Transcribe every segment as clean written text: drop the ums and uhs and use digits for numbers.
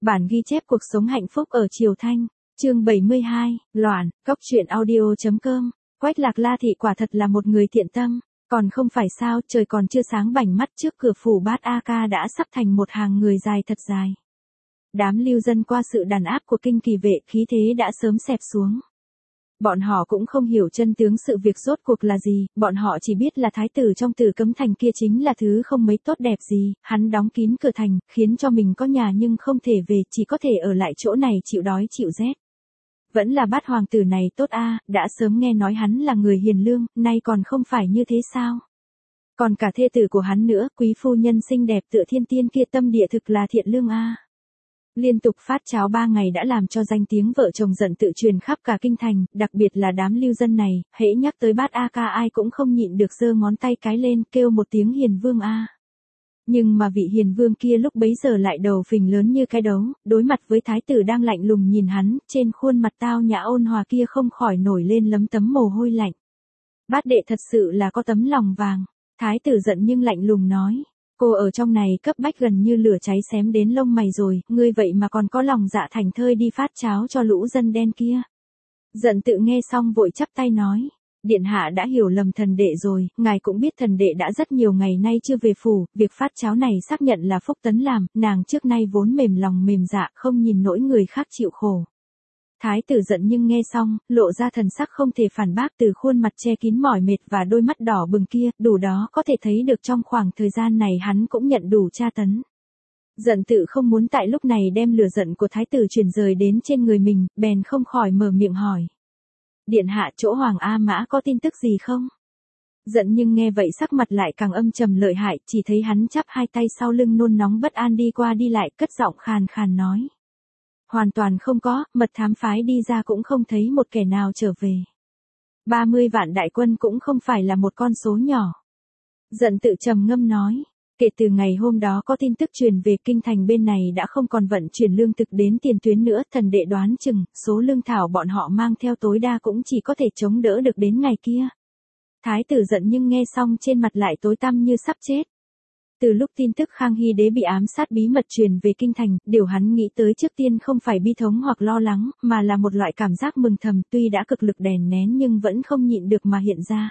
Bản ghi chép cuộc sống hạnh phúc ở Triều Thanh, chương 72, loạn, cốc truyện audio.com. Quách Lạc La thị quả thật là một người thiện tâm, còn không phải sao, trời còn chưa sáng bảnh mắt trước cửa phủ Bát A Ca đã sắp thành một hàng người dài thật dài. Đám lưu dân qua sự đàn áp của kinh kỳ vệ khí thế đã sớm xẹp xuống. Bọn họ cũng không hiểu chân tướng sự việc rốt cuộc là gì, bọn họ chỉ biết là thái tử trong Tử Cấm Thành kia chính là thứ không mấy tốt đẹp gì, hắn đóng kín cửa thành, khiến cho mình có nhà nhưng không thể về, chỉ có thể ở lại chỗ này chịu đói chịu rét. Vẫn là Bát hoàng tử này tốt a, đã sớm nghe nói hắn là người hiền lương, nay còn không phải như thế sao? Còn cả thê tử của hắn nữa, quý phu nhân xinh đẹp tựa thiên tiên kia tâm địa thực là thiện lương a. Liên tục phát cháo 3 ngày đã làm cho danh tiếng vợ chồng giận tự truyền khắp cả kinh thành, đặc biệt là đám lưu dân này, hễ nhắc tới Bát A Ca ai cũng không nhịn được giơ ngón tay cái lên kêu một tiếng hiền vương a. Nhưng mà vị hiền vương kia lúc bấy giờ lại đầu phình lớn như cái đấu, đối mặt với thái tử đang lạnh lùng nhìn hắn, trên khuôn mặt tao nhã ôn hòa kia không khỏi nổi lên lấm tấm mồ hôi lạnh. Bát đệ thật sự là có tấm lòng vàng. Thái tử giận nhưng lạnh lùng nói. Cô ở trong này cấp bách gần như lửa cháy xém đến lông mày rồi, ngươi vậy mà còn có lòng dạ thành thơi đi phát cháo cho lũ dân đen kia. Giận tự nghe xong vội chắp tay nói. Điện hạ đã hiểu lầm thần đệ rồi, ngài cũng biết thần đệ đã rất nhiều ngày nay chưa về phủ, việc phát cháo này xác nhận là Phúc Tấn làm, nàng trước nay vốn mềm lòng mềm dạ không nhìn nỗi người khác chịu khổ. Thái tử giận nhưng nghe xong, lộ ra thần sắc không thể phản bác từ khuôn mặt che kín mỏi mệt và đôi mắt đỏ bừng kia, đủ đó có thể thấy được trong khoảng thời gian này hắn cũng nhận đủ tra tấn. Giận tự không muốn tại lúc này đem lửa giận của thái tử chuyển rời đến trên người mình, bèn không khỏi mở miệng hỏi. Điện hạ chỗ Hoàng A Mã có tin tức gì không? Giận nhưng nghe vậy sắc mặt lại càng âm trầm lợi hại, chỉ thấy hắn chắp hai tay sau lưng nôn nóng bất an đi qua đi lại, cất giọng khàn khàn nói. Hoàn toàn không có, mật thám phái đi ra cũng không thấy một kẻ nào trở về. 30 vạn đại quân cũng không phải là một con số nhỏ. Giận tự trầm ngâm nói. Kể từ ngày hôm đó có tin tức truyền về kinh thành bên này đã không còn vận chuyển lương thực đến tiền tuyến nữa, thần đệ đoán chừng, số lương thảo bọn họ mang theo tối đa cũng chỉ có thể chống đỡ được đến ngày kia. Thái tử giận nhưng nghe xong trên mặt lại tối tăm như sắp chết. Từ lúc tin tức Khang Hy đế bị ám sát bí mật truyền về kinh thành, điều hắn nghĩ tới trước tiên không phải bi thống hoặc lo lắng, mà là một loại cảm giác mừng thầm tuy đã cực lực đè nén nhưng vẫn không nhịn được mà hiện ra.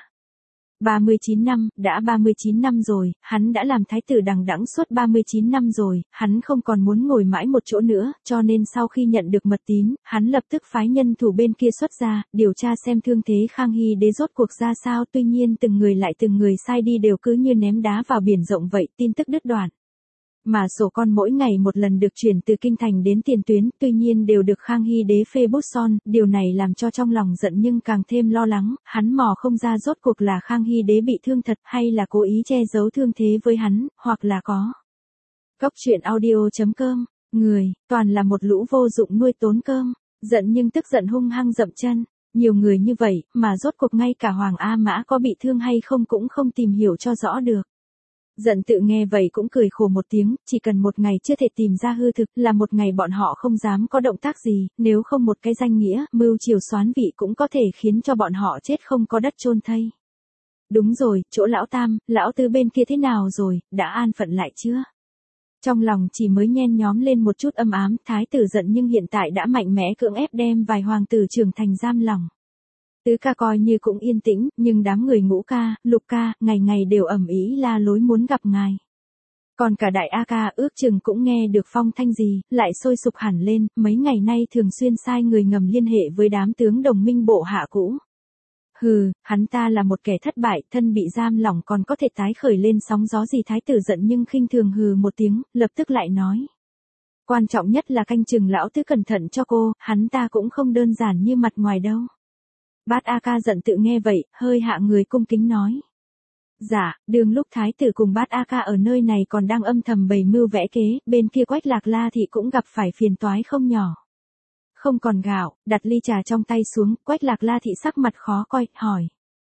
39 năm, đã 39 năm rồi, hắn đã làm thái tử đằng đẵng suốt 39 năm rồi, hắn không còn muốn ngồi mãi một chỗ nữa, cho nên sau khi nhận được mật tín, hắn lập tức phái nhân thủ bên kia xuất ra, điều tra xem thương thế Khang Hy đế rốt cuộc ra sao, tuy nhiên từng người lại từng người sai đi đều cứ như ném đá vào biển rộng vậy, tin tức đứt đoạn. Mà sổ con mỗi ngày một lần được chuyển từ kinh thành đến tiền tuyến, tuy nhiên đều được Khang Hy đế phê bút son, điều này làm cho trong lòng giận nhưng càng thêm lo lắng, hắn mò không ra rốt cuộc là Khang Hy đế bị thương thật hay là cố ý che giấu thương thế với hắn, hoặc là có. Cốc truyện audio.com, người, toàn là một lũ vô dụng nuôi tốn cơm, giận nhưng tức giận hung hăng dậm chân, nhiều người như vậy, mà rốt cuộc ngay cả Hoàng A Mã có bị thương hay không cũng không tìm hiểu cho rõ được. Giận tự nghe vậy cũng cười khổ một tiếng, chỉ cần một ngày chưa thể tìm ra hư thực là một ngày bọn họ không dám có động tác gì, nếu không một cái danh nghĩa, mưu triều soán vị cũng có thể khiến cho bọn họ chết không có đất chôn thây. Đúng rồi, chỗ lão tam, lão tứ bên kia thế nào rồi, đã an phận lại chưa? Trong lòng chỉ mới nhen nhóm lên một chút âm ám, thái tử giận nhưng hiện tại đã mạnh mẽ cưỡng ép đem vài hoàng tử trưởng thành giam lòng. Tứ ca coi như cũng yên tĩnh, nhưng đám người Ngũ ca, Lục ca, ngày ngày đều ầm ĩ la lối muốn gặp ngài. Còn cả đại A ca ước chừng cũng nghe được phong thanh gì, lại sôi sục hẳn lên, mấy ngày nay thường xuyên sai người ngầm liên hệ với đám tướng đồng minh bộ hạ cũ. Hừ, hắn ta là một kẻ thất bại, thân bị giam lỏng còn có thể tái khởi lên sóng gió gì. Thái tử giận nhưng khinh thường hừ một tiếng, lập tức lại nói. Quan trọng nhất là canh chừng lão tứ cẩn thận cho cô, hắn ta cũng không đơn giản như mặt ngoài đâu. Bát A Ca giận tự nghe vậy, hơi hạ người cung kính nói. Dạ, đương lúc thái tử cùng Bát A Ca ở nơi này còn đang âm thầm bày mưu vẽ kế, bên kia Quách Lạc La thị cũng gặp phải phiền toái không nhỏ. Không còn gạo, đặt ly trà trong tay xuống, Quách Lạc La thị sắc mặt khó coi, hỏi.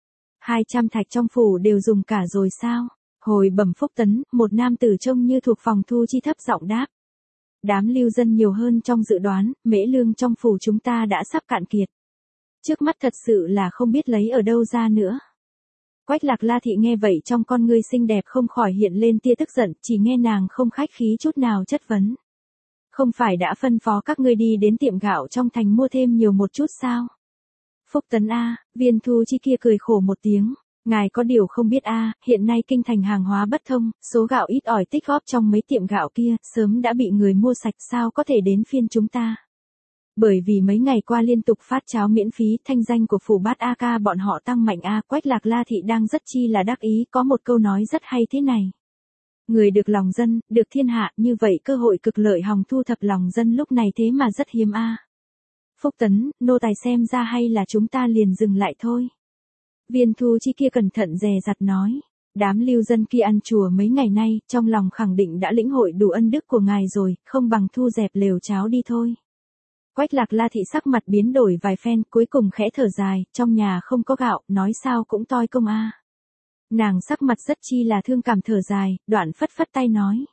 200 thạch trong phủ đều dùng cả rồi sao? Hồi bẩm Phúc Tấn, một nam tử trông như thuộc phòng thu chi thấp giọng đáp. Đám lưu dân nhiều hơn trong dự đoán, mễ lương trong phủ chúng ta đã sắp cạn kiệt. Trước mắt thật sự là không biết lấy ở đâu ra nữa. Quách Lạc La thị nghe vậy trong con ngươi xinh đẹp không khỏi hiện lên tia tức giận, chỉ nghe nàng không khách khí chút nào chất vấn. Không phải đã phân phó các ngươi đi đến tiệm gạo trong thành mua thêm nhiều một chút sao? Phúc Tấn a, Viên Thu Chi kia cười khổ một tiếng. Ngài có điều không biết a, hiện nay kinh thành hàng hóa bất thông, số gạo ít ỏi tích góp trong mấy tiệm gạo kia, sớm đã bị người mua sạch, sao có thể đến phiên chúng ta. Bởi vì mấy ngày qua liên tục phát cháo miễn phí, thanh danh của phủ bát A Ca bọn họ tăng mạnh a. Quách Lạc La thị đang rất chi là đắc ý, có một câu nói rất hay thế này. Người được lòng dân, được thiên hạ, như vậy cơ hội cực lợi hòng thu thập lòng dân lúc này thế mà rất hiếm a. Phúc Tấn, nô tài xem ra hay là chúng ta liền dừng lại thôi. Viên Thu Chi kia cẩn thận dè dặt nói. Đám lưu dân kia ăn chùa mấy ngày nay, trong lòng khẳng định đã lĩnh hội đủ ân đức của ngài rồi, không bằng thu dẹp lều cháo đi thôi. Quách Lạc La thị sắc mặt biến đổi vài phen, cuối cùng khẽ thở dài, trong nhà không có gạo, nói sao cũng toi công a. Nàng sắc mặt rất chi là thương cảm thở dài, đoạn phất phất tay nói.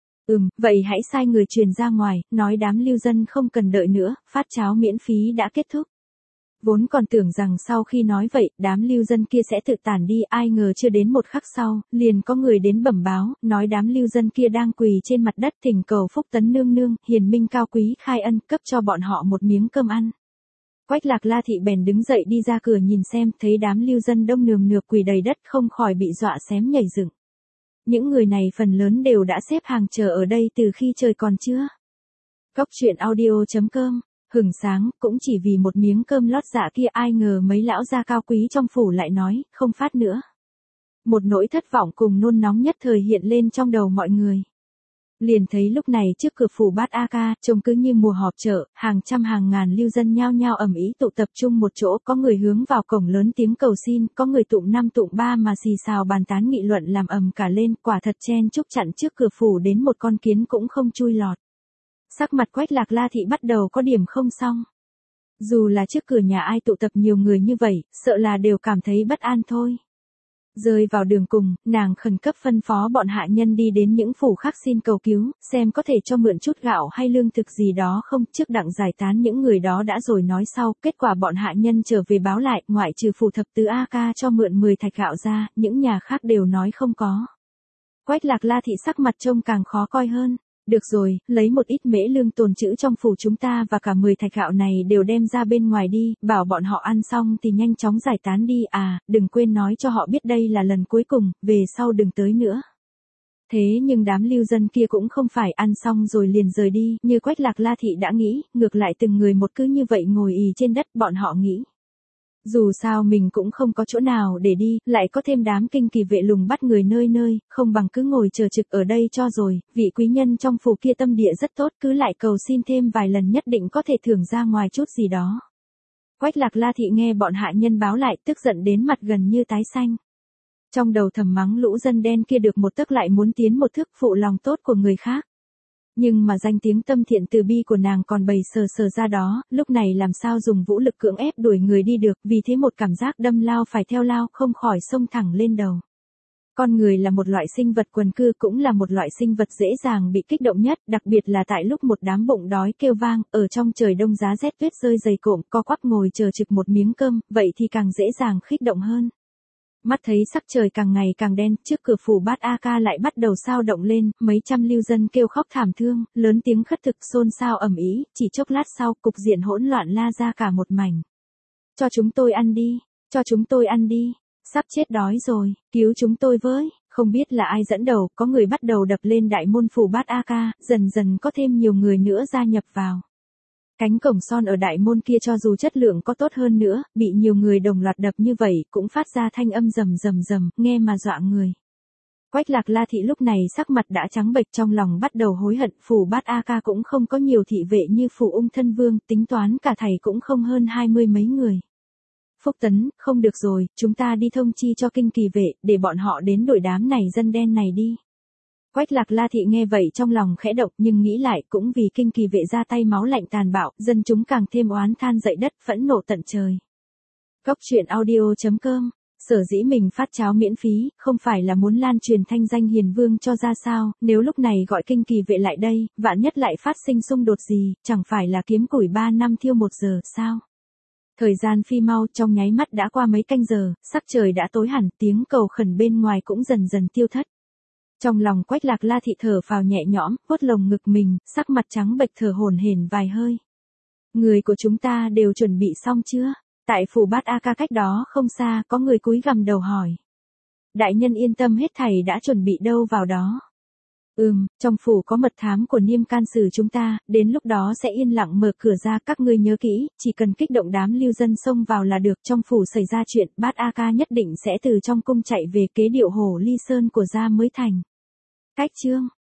Vậy hãy sai người truyền ra ngoài, nói đám lưu dân không cần đợi nữa, phát cháo miễn phí đã kết thúc. Vốn còn tưởng rằng sau khi nói vậy, đám lưu dân kia sẽ tự tản đi, ai ngờ chưa đến một khắc sau, liền có người đến bẩm báo, nói đám lưu dân kia đang quỳ trên mặt đất thỉnh cầu Phúc Tấn nương nương, hiền minh cao quý khai ân, cấp cho bọn họ một miếng cơm ăn. Quách Lạc La thị bèn đứng dậy đi ra cửa nhìn xem, thấy đám lưu dân đông nườm nượp quỳ đầy đất không khỏi bị dọa xém nhảy dựng. Những người này phần lớn đều đã xếp hàng chờ ở đây từ khi trời còn trưa. Cốc truyện audio.com. Hừng sáng, cũng chỉ vì một miếng cơm lót dạ kia, ai ngờ mấy lão gia cao quý trong phủ lại nói, không phát nữa. Một nỗi thất vọng cùng nôn nóng nhất thời hiện lên trong đầu mọi người. Liền thấy lúc này trước cửa phủ bát A Ca, trông cứ như mùa họp chợ, hàng trăm hàng ngàn lưu dân nhao nhao ầm ĩ tụ tập trung một chỗ, có người hướng vào cổng lớn tiếng cầu xin, có người tụng năm tụng ba mà xì xào bàn tán nghị luận làm ầm cả lên, quả thật chen chúc chặn trước cửa phủ đến một con kiến cũng không chui lọt. Sắc mặt Quách Lạc La thị bắt đầu có điểm không xong. Dù là trước cửa nhà ai tụ tập nhiều người như vậy, sợ là đều cảm thấy bất an thôi. Rơi vào đường cùng, nàng khẩn cấp phân phó bọn hạ nhân đi đến những phủ khác xin cầu cứu, xem có thể cho mượn chút gạo hay lương thực gì đó không, trước đặng giải tán những người đó đã rồi nói sau, kết quả bọn hạ nhân trở về báo lại, ngoại trừ phủ thập tứ A Ca cho mượn 10 thạch gạo ra, những nhà khác đều nói không có. Quách Lạc La thị sắc mặt trông càng khó coi hơn. Được rồi, lấy một ít mễ lương tồn trữ trong phủ chúng ta và cả 10 thạch gạo này đều đem ra bên ngoài đi, bảo bọn họ ăn xong thì nhanh chóng giải tán đi đừng quên nói cho họ biết đây là lần cuối cùng, về sau đừng tới nữa. Thế nhưng đám lưu dân kia cũng không phải ăn xong rồi liền rời đi, như Quách Lạc La thị đã nghĩ, ngược lại từng người một cứ như vậy ngồi ì trên đất, bọn họ nghĩ. Dù sao mình cũng không có chỗ nào để đi, lại có thêm đám kinh kỳ vệ lùng bắt người nơi nơi, không bằng cứ ngồi chờ trực ở đây cho rồi, vị quý nhân trong phủ kia tâm địa rất tốt, cứ lại cầu xin thêm vài lần nhất định có thể thưởng ra ngoài chút gì đó. Quách Lạc La thị nghe bọn hạ nhân báo lại, tức giận đến mặt gần như tái xanh. Trong đầu thầm mắng lũ dân đen kia được một tấc lại muốn tiến một thước, phụ lòng tốt của người khác. Nhưng mà danh tiếng tâm thiện từ bi của nàng còn bày sờ sờ ra đó, lúc này làm sao dùng vũ lực cưỡng ép đuổi người đi được, vì thế một cảm giác đâm lao phải theo lao không khỏi xông thẳng lên đầu. Con người là một loại sinh vật quần cư, cũng là một loại sinh vật dễ dàng bị kích động nhất, đặc biệt là tại lúc một đám bụng đói kêu vang, ở trong trời đông giá rét tuyết rơi dày cộm, co quắp ngồi chờ trực một miếng cơm, vậy thì càng dễ dàng kích động hơn. Mắt thấy sắc trời càng ngày càng đen, trước cửa phủ bát A Ca lại bắt đầu xao động lên, mấy trăm lưu dân kêu khóc thảm thương, lớn tiếng khất thực xôn xao ầm ĩ, chỉ chốc lát sau, cục diện hỗn loạn la ra cả một mảnh. Cho chúng tôi ăn đi, cho chúng tôi ăn đi, sắp chết đói rồi, cứu chúng tôi với, không biết là ai dẫn đầu, có người bắt đầu đập lên đại môn phủ bát A Ca, dần dần có thêm nhiều người nữa gia nhập vào. Cánh cổng son ở đại môn kia cho dù chất lượng có tốt hơn nữa, bị nhiều người đồng loạt đập như vậy, cũng phát ra thanh âm rầm rầm rầm, nghe mà dọa người. Quách Lạc La thị lúc này sắc mặt đã trắng bệch, trong lòng bắt đầu hối hận, phủ bát A Ca cũng không có nhiều thị vệ như phủ Ung Thân Vương, tính toán cả thầy cũng không hơn 20 mấy người. Phúc Tấn, không được rồi, chúng ta đi thông chi cho kinh kỳ vệ, để bọn họ đến đuổi đám này dân đen này đi. Quách Lạc La thị nghe vậy trong lòng khẽ động, nhưng nghĩ lại cũng vì kinh kỳ vệ ra tay máu lạnh tàn bạo, dân chúng càng thêm oán than dậy đất, phẫn nộ tận trời. Cốc truyện audio.com. Sở dĩ mình phát cháo miễn phí, không phải là muốn lan truyền thanh danh hiền vương cho ra sao, nếu lúc này gọi kinh kỳ vệ lại đây, vạn nhất lại phát sinh xung đột gì, chẳng phải là kiếm củi 3 năm thiêu 1 giờ, sao? Thời gian phi mau, trong nháy mắt đã qua mấy canh giờ, sắc trời đã tối hẳn, tiếng cầu khẩn bên ngoài cũng dần dần tiêu thất. Trong lòng Quách Lạc La thị thở phào nhẹ nhõm, vuốt lồng ngực mình, sắc mặt trắng bệch thở hổn hển vài hơi. Người của chúng ta đều chuẩn bị xong chưa? Tại phủ Bát A Ca cách đó không xa, có người cúi gằm đầu hỏi. Đại nhân yên tâm, hết thảy đã chuẩn bị đâu vào đó. Trong phủ có mật thám của Niêm Can Sử chúng ta, đến lúc đó sẽ yên lặng mở cửa ra, các ngươi nhớ kỹ, chỉ cần kích động đám lưu dân xông vào là được. Trong phủ xảy ra chuyện, Bát A Ca nhất định sẽ từ trong cung chạy về kế điệu Hổ Ly Sơn của gia mới thành. Cách chương